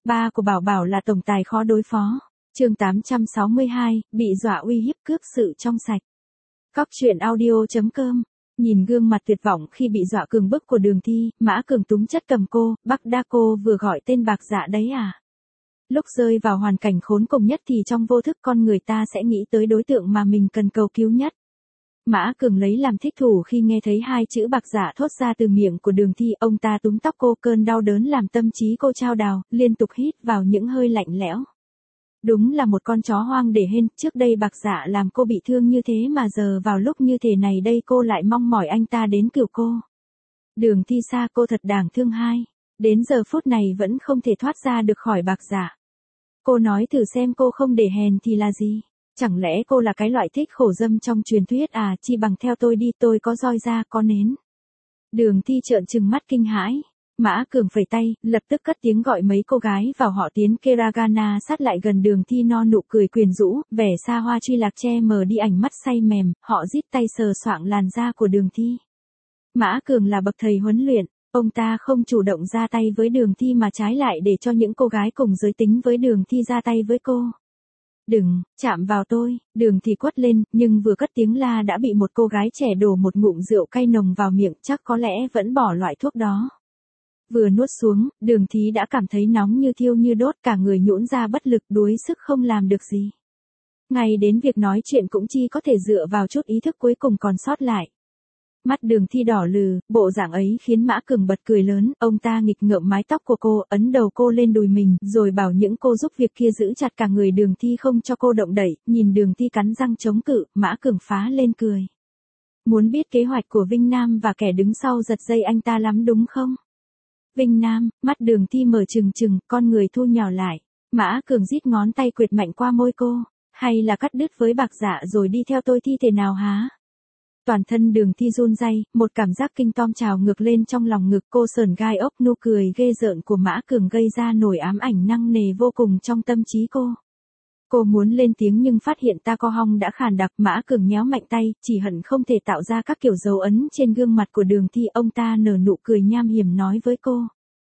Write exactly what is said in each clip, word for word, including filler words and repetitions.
ba của Bảo Bảo là tổng tài khó đối phó. Chương tám trăm sáu mươi hai, bị dọa uy hiếp cướp sự trong sạch. Cóc truyện audio chấm com. Nhìn gương mặt tuyệt vọng khi bị dọa cường bức của Đường Thi, Mã Cường túng chất cầm cô, Bắc Đa cô vừa gọi tên bạc dạ đấy à? Lúc rơi vào hoàn cảnh khốn cùng nhất thì trong vô thức con người ta sẽ nghĩ tới đối tượng mà mình cần cầu cứu nhất. Mã Cường lấy làm thích thú khi nghe thấy hai chữ bạc dạ thốt ra từ miệng của Đường Thi, ông ta túm tóc cô, cơn đau đớn làm tâm trí cô chao đảo, liên tục hít vào những hơi lạnh lẽo. Đúng là một con chó hoang để hên, trước đây bạc dạ làm cô bị thương như thế mà giờ vào lúc như thế này đây cô lại mong mỏi anh ta đến cứu cô. Đường Thi xa cô thật đáng thương hai, đến giờ phút này vẫn không thể thoát ra được khỏi bạc dạ. Cô nói thử xem cô không để hèn thì là gì? Chẳng lẽ cô là cái loại thích khổ dâm trong truyền thuyết à? Chi bằng theo tôi đi, tôi có roi da có nến. Đường Thi trợn trừng mắt kinh hãi. Mã Cường phẩy tay, lập tức cất tiếng gọi mấy cô gái vào họ tiến Keragana sát lại gần Đường Thi, no nụ cười quyến rũ, vẻ xa hoa truy lạc che mờ đi ánh mắt say mềm, họ rít tay sờ soạng làn da của Đường Thi. Mã Cường là bậc thầy huấn luyện, ông ta không chủ động ra tay với Đường Thi mà trái lại để cho những cô gái cùng giới tính với Đường Thi ra tay với cô. Đừng, chạm vào tôi, Đường Thi quát lên, nhưng vừa cất tiếng la đã bị một cô gái trẻ đổ một ngụm rượu cay nồng vào miệng, chắc có lẽ vẫn bỏ loại thuốc đó. Vừa nuốt xuống, Đường Thi đã cảm thấy nóng như thiêu như đốt, cả người nhũn ra bất lực, đuối sức không làm được gì. Ngay đến việc nói chuyện cũng chỉ có thể dựa vào chút ý thức cuối cùng còn sót lại. Mắt Đường Thi đỏ lừ, bộ dạng ấy khiến Mã Cường bật cười lớn, ông ta nghịch ngợm mái tóc của cô, ấn đầu cô lên đùi mình, rồi bảo những cô giúp việc kia giữ chặt cả người Đường Thi không cho cô động đậy, nhìn Đường Thi cắn răng chống cự, Mã Cường phá lên cười. Muốn biết kế hoạch của Vinh Nam và kẻ đứng sau giật dây anh ta lắm đúng không? Vinh Nam, mắt Đường Thi mở trừng trừng, con người thu nhỏ lại. Mã Cường rít ngón tay quệt mạnh qua môi cô, hay là cắt đứt với bạc dạ rồi đi theo tôi thi thể nào hả? Toàn thân Đường Thi run rẩy, một cảm giác kinh tom trào ngược lên trong lòng ngực, cô sờn gai ốc, nụ cười ghê rợn của Mã Cường gây ra nỗi ám ảnh nặng nề vô cùng trong tâm trí cô. Cô muốn lên tiếng nhưng phát hiện ta co họng đã khàn đặc. Mã Cường nhéo mạnh tay, chỉ hận không thể tạo ra các kiểu dấu ấn trên gương mặt của Đường Thi. Ông ta nở nụ cười nham hiểm nói với cô.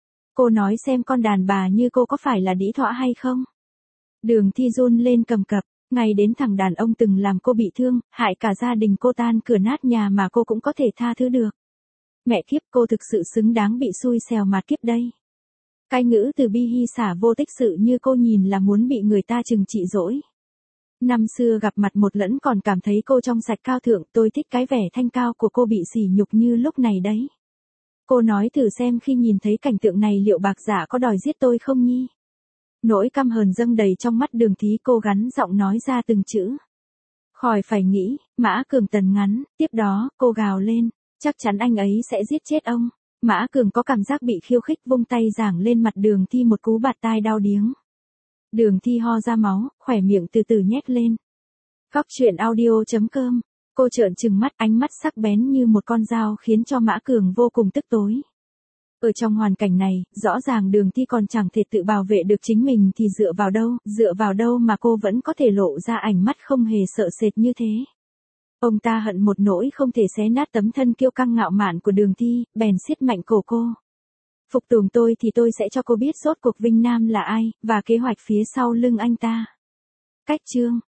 Cô nói xem con đàn bà như cô có phải là đĩ thọa hay không? Đường Thi run lên cầm cập, ngay đến thằng đàn ông từng làm cô bị thương, hại cả gia đình cô tan cửa nát nhà mà cô cũng có thể tha thứ được. Mẹ kiếp, cô thực sự xứng đáng bị xui xẻo mạt kiếp đây. Cái ngữ từ bi hy xả vô tích sự như cô nhìn là muốn bị người ta trừng trị dỗi. Năm xưa gặp mặt một lẫn còn cảm thấy cô trong sạch cao thượng, tôi thích cái vẻ thanh cao của cô bị sỉ nhục như lúc này đấy. Cô nói thử xem khi nhìn thấy cảnh tượng này liệu bạc dạ có đòi giết tôi không nhi? Nỗi căm hờn dâng đầy trong mắt Đường Thi, cô gắn giọng nói ra từng chữ. Khỏi phải nghĩ, Mã Cường tần ngắn, tiếp đó, cô gào lên, chắc chắn anh ấy sẽ giết chết ông. Mã Cường có cảm giác bị khiêu khích, vung tay giảng lên mặt Đường Thi một cú bạt tai đau điếng. Đường Thi ho ra máu, khỏe miệng từ từ nhếch lên. Cóc truyện audio chấm com. Cô trợn trừng mắt, ánh mắt sắc bén như một con dao khiến cho Mã Cường vô cùng tức tối. Ở trong hoàn cảnh này, rõ ràng Đường Thi còn chẳng thể tự bảo vệ được chính mình thì dựa vào đâu, dựa vào đâu mà cô vẫn có thể lộ ra ánh mắt không hề sợ sệt như thế. Ông ta hận một nỗi không thể xé nát tấm thân kiêu căng ngạo mạn của Đường Thi, bèn siết mạnh cổ cô. Phục tùng tôi thì tôi sẽ cho cô biết rốt cuộc Vinh Nam là ai, và kế hoạch phía sau lưng anh ta. Cách chương